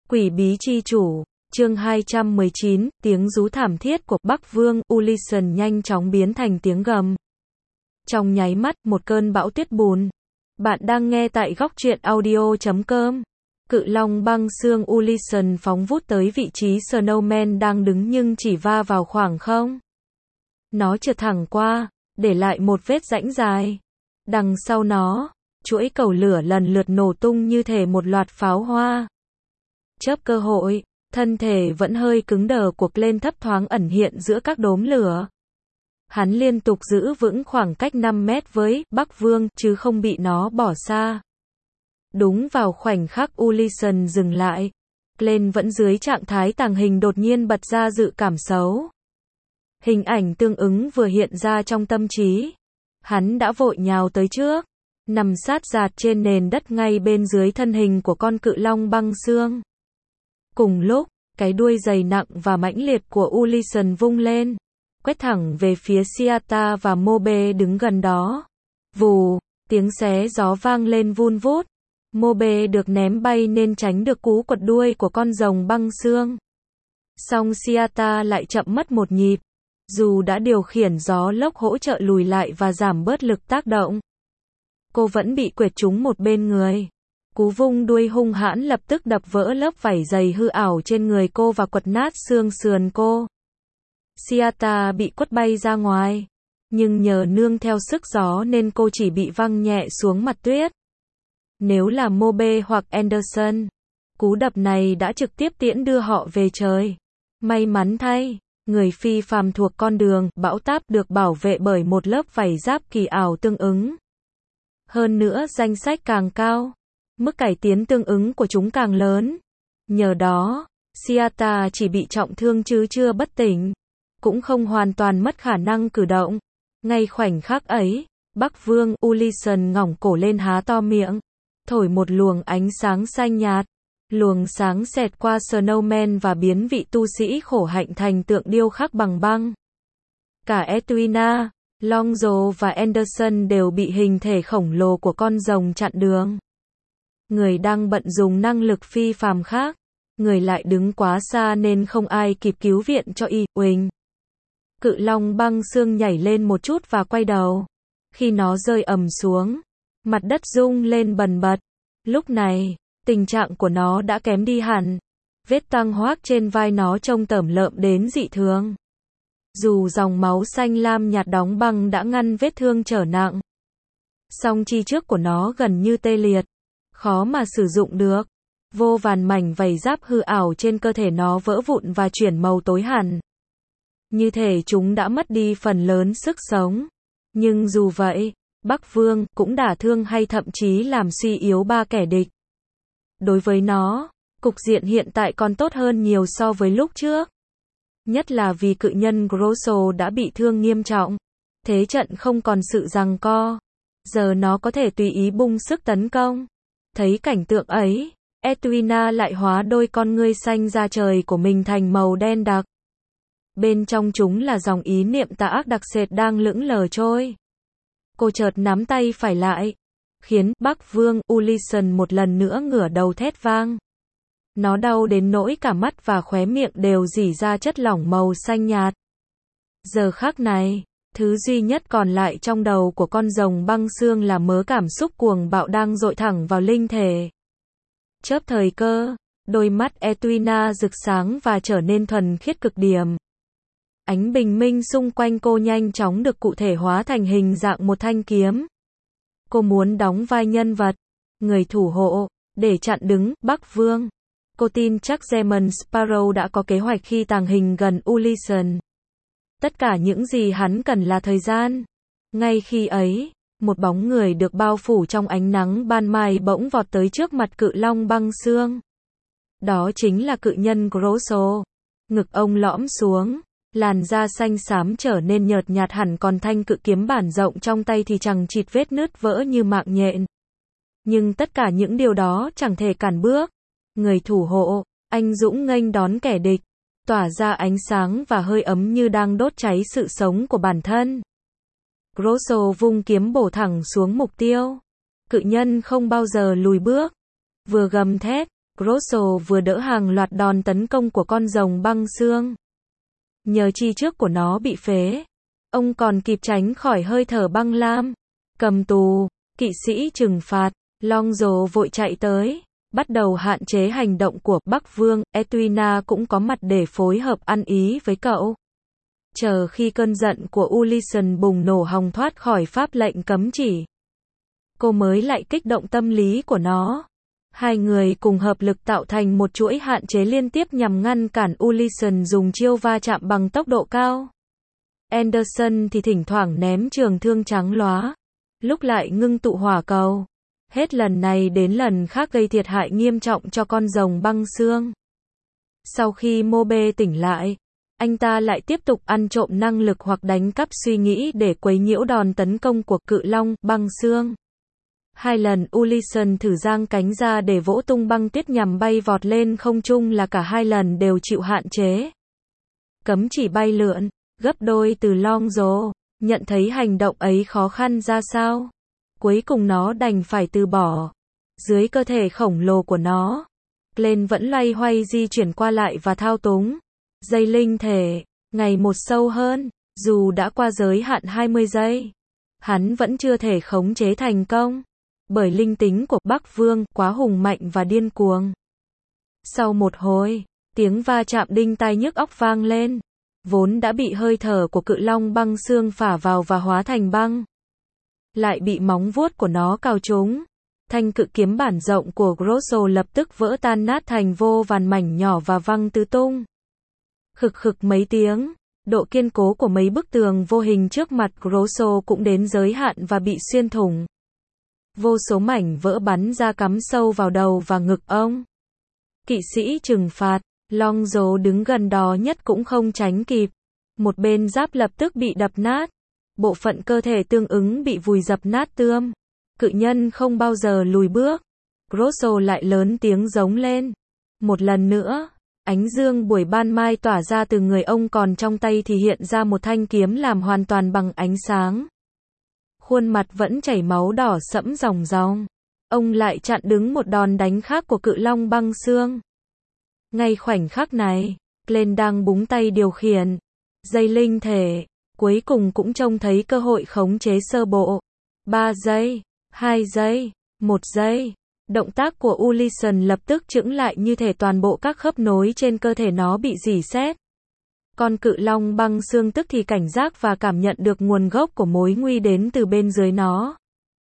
Quỷ bí chi chủ, chương 219, tiếng rú thảm thiết của Bắc Vương Ulyssen nhanh chóng biến thành tiếng gầm. Trong nháy mắt, một cơn bão tuyết bùn. Bạn đang nghe tại góc truyện audio.com. Cự long băng xương Ulyssen phóng vút tới vị trí Snowman đang đứng nhưng chỉ va vào khoảng không. Nó trượt thẳng qua, để lại một vết rãnh dài. Đằng sau nó, chuỗi cầu lửa lần lượt nổ tung như thể một loạt pháo hoa. Chớp cơ hội, thân thể vẫn hơi cứng đờ cuộc lên thấp thoáng ẩn hiện giữa các đốm lửa. Hắn liên tục giữ vững khoảng cách 5 mét với Bắc Vương, chứ không bị nó bỏ xa. Đúng vào khoảnh khắc Ulyssen dừng lại, Glenn vẫn dưới trạng thái tàng hình đột nhiên bật ra dự cảm xấu. Hình ảnh tương ứng vừa hiện ra trong tâm trí. Hắn đã vội nhào tới trước, nằm sát dạt trên nền đất ngay bên dưới thân hình của con cự long băng xương. Cùng lúc, cái đuôi dày nặng và mãnh liệt của Ulyssen vung lên, quét thẳng về phía Siata và Mobe đứng gần đó. Vù, tiếng xé gió vang lên vun vút. Mobe được ném bay nên tránh được cú quật đuôi của con rồng băng xương. Song Siata lại chậm mất một nhịp. Dù đã điều khiển gió lốc hỗ trợ lùi lại và giảm bớt lực tác động, cô vẫn bị quệt trúng một bên người. Cú vung đuôi hung hãn lập tức đập vỡ lớp vảy dày hư ảo trên người cô và quật nát xương sườn cô. Siata bị quất bay ra ngoài, nhưng nhờ nương theo sức gió nên cô chỉ bị văng nhẹ xuống mặt tuyết. Nếu là Mobe hoặc Anderson, cú đập này đã trực tiếp tiễn đưa họ về trời. May mắn thay, người phi phàm thuộc con đường bão táp được bảo vệ bởi một lớp vảy giáp kỳ ảo tương ứng. Hơn nữa danh sách càng cao, mức cải tiến tương ứng của chúng càng lớn. Nhờ đó, Siata chỉ bị trọng thương chứ chưa bất tỉnh, cũng không hoàn toàn mất khả năng cử động. Ngay khoảnh khắc ấy, Bắc Vương Ulyssen ngẩng cổ lên há to miệng, thổi một luồng ánh sáng xanh nhạt. Luồng sáng xẹt qua Snowman và biến vị tu sĩ khổ hạnh thành tượng điêu khắc bằng băng. Cả Edwina, Longzo và Anderson đều bị hình thể khổng lồ của con rồng chặn đường. Người đang bận dùng năng lực phi phàm khác, người lại đứng quá xa nên không ai kịp cứu viện cho Ewing. Cự long băng xương nhảy lên một chút và quay đầu. Khi nó rơi ầm xuống, mặt đất rung lên bần bật. Lúc này, tình trạng của nó đã kém đi hẳn. Vết tăng hoác trên vai nó trông tởm lợm đến dị thường. Dù dòng máu xanh lam nhạt đóng băng đã ngăn vết thương trở nặng, song chi trước của nó gần như tê liệt, khó mà sử dụng được. Vô vàn mảnh vảy giáp hư ảo trên cơ thể nó vỡ vụn và chuyển màu tối hẳn. Như thể chúng đã mất đi phần lớn sức sống. Nhưng dù vậy, Bắc Vương cũng đả thương hay thậm chí làm suy yếu ba kẻ địch. Đối với nó, cục diện hiện tại còn tốt hơn nhiều so với lúc trước. Nhất là vì cự nhân Grosso đã bị thương nghiêm trọng. Thế trận không còn sự giằng co. Giờ nó có thể tùy ý bung sức tấn công. Thấy cảnh tượng ấy, Edwina lại hóa đôi con ngươi xanh da trời của mình thành màu đen đặc. Bên trong chúng là dòng ý niệm tà ác đặc sệt đang lững lờ trôi. Cô chợt nắm tay phải lại, khiến Bắc Vương Ulyssen một lần nữa ngửa đầu thét vang. Nó đau đến nỗi cả mắt và khóe miệng đều rỉ ra chất lỏng màu xanh nhạt. Giờ khắc này, thứ duy nhất còn lại trong đầu của con rồng băng xương là mớ cảm xúc cuồng bạo đang dội thẳng vào linh thể. Chớp thời cơ, đôi mắt Edwina rực sáng và trở nên thuần khiết cực điểm. Ánh bình minh xung quanh cô nhanh chóng được cụ thể hóa thành hình dạng một thanh kiếm. Cô muốn đóng vai nhân vật, người thủ hộ, để chặn đứng Bắc Vương. Cô tin chắc German Sparrow đã có kế hoạch khi tàng hình gần Ulyssen. Tất cả những gì hắn cần là thời gian. Ngay khi ấy, một bóng người được bao phủ trong ánh nắng ban mai bỗng vọt tới trước mặt cự long băng xương. Đó chính là cự nhân Grosso. Ngực ông lõm xuống, làn da xanh xám trở nên nhợt nhạt hẳn, còn thanh cự kiếm bản rộng trong tay thì chằng chịt vết nứt vỡ như mạng nhện. Nhưng tất cả những điều đó chẳng thể cản bước. Người thủ hộ, anh dũng nghênh đón kẻ địch, tỏa ra ánh sáng và hơi ấm như đang đốt cháy sự sống của bản thân. Grosso vung kiếm bổ thẳng xuống mục tiêu. Cự nhân không bao giờ lùi bước. Vừa gầm thét, Grosso vừa đỡ hàng loạt đòn tấn công của con rồng băng xương. Nhờ chi trước của nó bị phế, ông còn kịp tránh khỏi hơi thở băng lam. Cầm tù, kỵ sĩ trừng phạt, Lonzo vội chạy tới, bắt đầu hạn chế hành động của Bắc Vương. Edwina cũng có mặt để phối hợp ăn ý với cậu. Chờ khi cơn giận của Ulyssen bùng nổ hòng thoát khỏi pháp lệnh cấm chỉ, cô mới lại kích động tâm lý của nó. Hai người cùng hợp lực tạo thành một chuỗi hạn chế liên tiếp nhằm ngăn cản Ulyssen dùng chiêu va chạm bằng tốc độ cao. Anderson thì thỉnh thoảng ném trường thương trắng lóa, lúc lại ngưng tụ hỏa cầu. Hết lần này đến lần khác gây thiệt hại nghiêm trọng cho con rồng băng xương. Sau khi Mobe tỉnh lại, anh ta lại tiếp tục ăn trộm năng lực hoặc đánh cắp suy nghĩ để quấy nhiễu đòn tấn công của cự long băng xương. Hai lần Ulyssen thử giang cánh ra để vỗ tung băng tuyết nhằm bay vọt lên không trung là cả hai lần đều chịu hạn chế. Cấm chỉ bay lượn, gấp đôi từ Lonzo, nhận thấy hành động ấy khó khăn ra sao. Cuối cùng nó đành phải từ bỏ. Dưới cơ thể khổng lồ của nó, Glenn vẫn loay hoay di chuyển qua lại và thao túng dây linh thể, ngày một sâu hơn. Dù đã qua giới hạn 20 giây, hắn vẫn chưa thể khống chế thành công, bởi linh tính của Bắc Vương quá hùng mạnh và điên cuồng. Sau một hồi, tiếng va chạm đinh tai nhức óc vang lên, vốn đã bị hơi thở của cự long băng xương phả vào và hóa thành băng, lại bị móng vuốt của nó cào trúng. Thanh cự kiếm bản rộng của Grosso lập tức vỡ tan nát thành vô vàn mảnh nhỏ và văng tứ tung. Khực khực mấy tiếng, độ kiên cố của mấy bức tường vô hình trước mặt Grosso cũng đến giới hạn và bị xuyên thủng. Vô số mảnh vỡ bắn ra cắm sâu vào đầu và ngực ông. Kỵ sĩ trừng phạt, Lonzo đứng gần đó nhất cũng không tránh kịp. Một bên giáp lập tức bị đập nát. Bộ phận cơ thể tương ứng bị vùi dập nát tươm. Cự nhân không bao giờ lùi bước. Grosso lại lớn tiếng giống lên. Một lần nữa, ánh dương buổi ban mai tỏa ra từ người ông, còn trong tay thì hiện ra một thanh kiếm làm hoàn toàn bằng ánh sáng. Khuôn mặt vẫn chảy máu đỏ sẫm ròng ròng. Ông lại chặn đứng một đòn đánh khác của cự long băng xương. Ngay khoảnh khắc này, Glenn đang búng tay điều khiển dây linh thể, cuối cùng cũng trông thấy cơ hội khống chế sơ bộ. 3 giây, 2 giây, 1 giây. Động tác của Ulyssen lập tức chững lại, như thể toàn bộ các khớp nối trên cơ thể nó bị rỉ sét. Con cự long băng xương tức thì cảnh giác và cảm nhận được nguồn gốc của mối nguy đến từ bên dưới nó.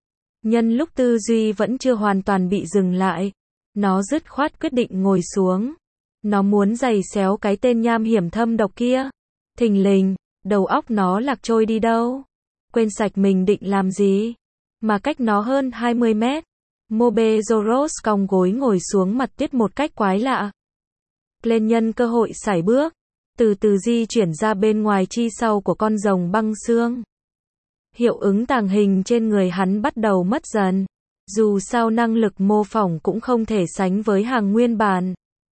Nhân lúc tư duy vẫn chưa hoàn toàn bị dừng lại, nó dứt khoát quyết định ngồi xuống. Nó muốn giày xéo cái tên nham hiểm thâm độc kia. Thình lình, đầu óc nó lạc trôi đi đâu. Quên sạch mình định làm gì. Mà cách nó hơn 20 mét. Mobe Zoros cong gối ngồi xuống mặt tuyết một cách quái lạ. Glenn nhân cơ hội sải bước, từ từ di chuyển ra bên ngoài chi sau của con rồng băng xương. Hiệu ứng tàng hình trên người hắn bắt đầu mất dần. Dù sao năng lực mô phỏng cũng không thể sánh với hàng nguyên bản.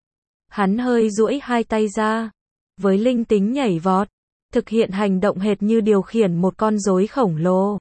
Hắn hơi duỗi hai tay ra, với linh tính nhảy vọt, thực hiện hành động hệt như điều khiển một con rối khổng lồ.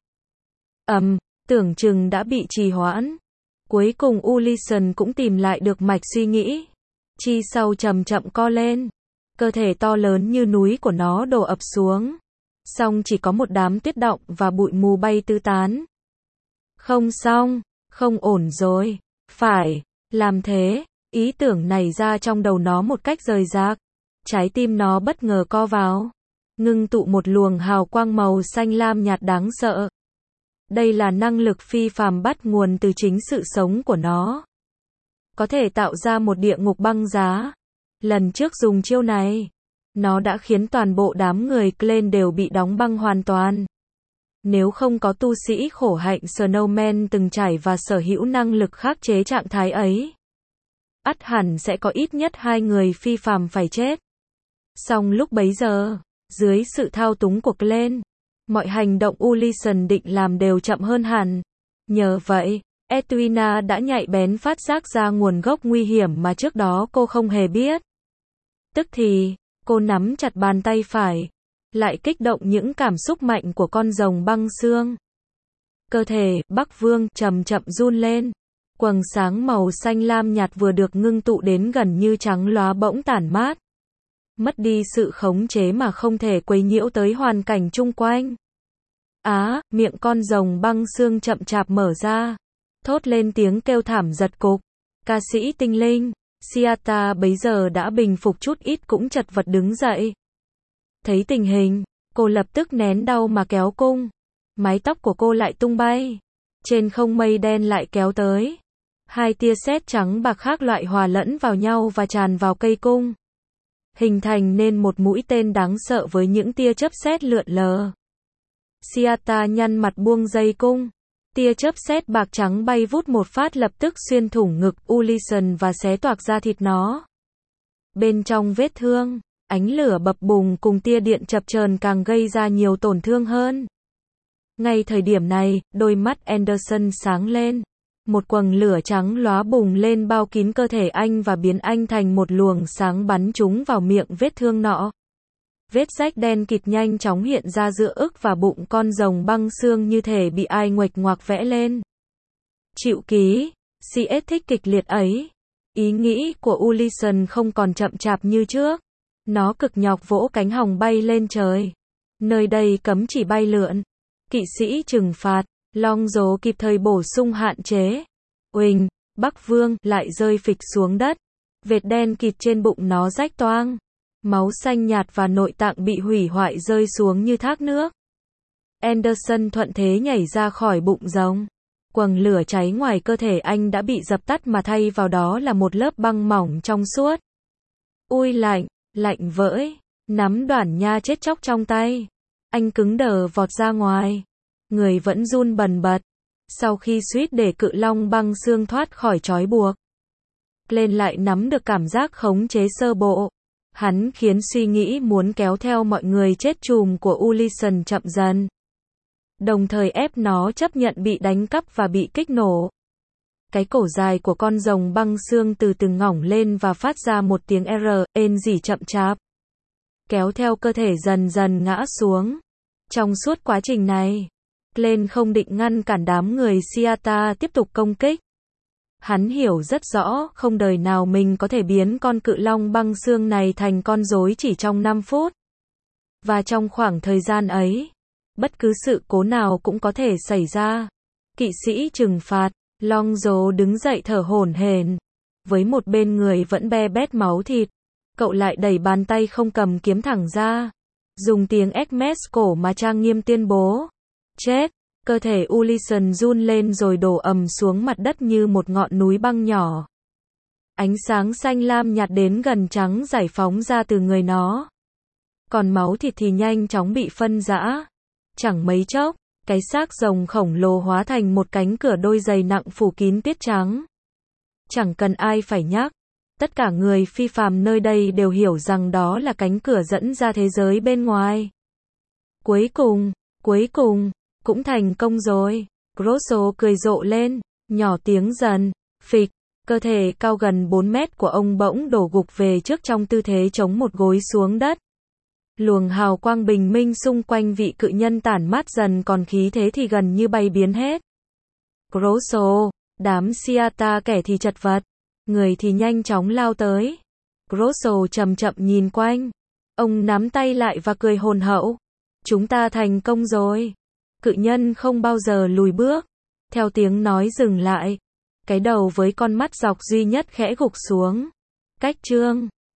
Tưởng chừng đã bị trì hoãn. Cuối cùng Ulyssen cũng tìm lại được mạch suy nghĩ. Chi sau chậm chậm co lên. Cơ thể to lớn như núi của nó đổ ập xuống. Song chỉ có một đám tuyết đọng và bụi mù bay tứ tán. Không xong, không ổn rồi. Phải, làm thế. Ý tưởng này ra trong đầu nó một cách rời rạc. Trái tim nó bất ngờ co vào. Ngưng tụ một luồng hào quang màu xanh lam nhạt đáng sợ. Đây là năng lực phi phàm bắt nguồn từ chính sự sống của nó. Có thể tạo ra một địa ngục băng giá. Lần trước dùng chiêu này, nó đã khiến toàn bộ đám người Glenn đều bị đóng băng hoàn toàn. Nếu không có tu sĩ khổ hạnh Snowman từng trải và sở hữu năng lực khắc chế trạng thái ấy, ắt hẳn sẽ có ít nhất 2 người phi phàm phải chết. Song lúc bấy giờ, dưới sự thao túng của Glenn, mọi hành động Ulyssen định làm đều chậm hơn hẳn. Nhờ vậy, Edwina đã nhạy bén phát giác ra nguồn gốc nguy hiểm mà trước đó cô không hề biết. Tức thì, cô nắm chặt bàn tay phải, lại kích động những cảm xúc mạnh của con rồng băng xương. Cơ thể Bắc Vương chậm chậm run lên. Quầng sáng màu xanh lam nhạt vừa được ngưng tụ đến gần như trắng lóa bỗng tản mát. Mất đi sự khống chế mà không thể quấy nhiễu tới hoàn cảnh chung quanh. Miệng con rồng băng xương chậm chạp mở ra. Thốt lên tiếng kêu thảm giật cục. Ca sĩ tinh linh, Siata bấy giờ đã bình phục chút ít cũng chật vật đứng dậy. Thấy tình hình, cô lập tức nén đau mà kéo cung. Mái tóc của cô lại tung bay. Trên không mây đen lại kéo tới. Hai tia sét trắng bạc khác loại hòa lẫn vào nhau và tràn vào cây cung. Hình thành nên một mũi tên đáng sợ với những tia chớp sét lượn lờ. Siata nhăn mặt buông dây cung. Tia chớp sét bạc trắng bay vút một phát lập tức xuyên thủng ngực Ulysses và xé toạc da thịt nó. Bên trong vết thương, ánh lửa bập bùng cùng tia điện chập chờn càng gây ra nhiều tổn thương hơn. Ngay thời điểm này, đôi mắt Anderson sáng lên. Một quầng lửa trắng lóa bùng lên bao kín cơ thể anh và biến anh thành một luồng sáng bắn trúng vào miệng vết thương nọ. Vết rách đen kịt nhanh chóng hiện ra giữa ức và bụng con rồng băng xương như thể bị ai nguệch ngoạc vẽ lên. Chịu ký, CS thích kịch liệt ấy. Ý nghĩ của Ulysses không còn chậm chạp như trước. Nó cực nhọc vỗ cánh hòng bay lên trời. Nơi đây cấm chỉ bay lượn. Kỵ sĩ trừng phạt, Long Dố kịp thời bổ sung hạn chế. Uỳnh, Bắc Vương lại rơi phịch xuống đất. Vệt đen kịt trên bụng nó rách toang. Máu xanh nhạt và nội tạng bị hủy hoại rơi xuống như thác nước. Anderson thuận thế nhảy ra khỏi bụng rồng. Quầng lửa cháy ngoài cơ thể anh đã bị dập tắt mà thay vào đó là một lớp băng mỏng trong suốt. Ui lạnh, lạnh vỡi, nắm đoản nha chết chóc trong tay. Anh cứng đờ vọt ra ngoài. Người vẫn run bần bật. Sau khi suýt để cự long băng xương thoát khỏi trói buộc. Lên lại nắm được cảm giác khống chế sơ bộ. Hắn khiến suy nghĩ muốn kéo theo mọi người chết chùm của Ulysses chậm dần. Đồng thời ép nó chấp nhận bị đánh cắp và bị kích nổ. Cái cổ dài của con rồng băng xương từ từ ngỏng lên và phát ra một tiếng ên rỉ chậm chạp. Kéo theo cơ thể dần dần ngã xuống. Trong suốt quá trình này, Glenn không định ngăn cản đám người Siata tiếp tục công kích. Hắn hiểu rất rõ, không đời nào mình có thể biến con cự long băng xương này thành con rối chỉ trong 5 phút. Và trong khoảng thời gian ấy, bất cứ sự cố nào cũng có thể xảy ra. Kỵ sĩ trừng phạt, Long Dố đứng dậy thở hổn hển. Với một bên người vẫn be bét máu thịt, cậu lại đẩy bàn tay không cầm kiếm thẳng ra. Dùng tiếng Hermes cổ mà trang nghiêm tuyên bố. Chết! Cơ thể Ulysses run lên rồi đổ ầm xuống mặt đất như một ngọn núi băng nhỏ. Ánh sáng xanh lam nhạt đến gần trắng giải phóng ra từ người nó. Còn máu thịt thì nhanh chóng bị phân rã. Chẳng mấy chốc, cái xác rồng khổng lồ hóa thành một cánh cửa đôi giày nặng phủ kín tuyết trắng. Chẳng cần ai phải nhắc. Tất cả người phi phàm nơi đây đều hiểu rằng đó là cánh cửa dẫn ra thế giới bên ngoài. Cuối cùng, cũng thành công rồi. Grosso cười rộ lên, nhỏ tiếng dần, phịch, cơ thể cao gần 4 mét của ông bỗng đổ gục về trước trong tư thế chống một gối xuống đất. Luồng hào quang bình minh xung quanh vị cự nhân tản mát dần còn khí thế thì gần như bay biến hết. Grosso, đám Siata kẻ thì chật vật, người thì nhanh chóng lao tới. Grosso chậm chậm nhìn quanh. Ông nắm tay lại và cười hồn hậu. Chúng ta thành công rồi. Cự nhân không bao giờ lùi bước. Theo tiếng nói dừng lại. Cái đầu với con mắt dọc duy nhất khẽ gục xuống. Cách chương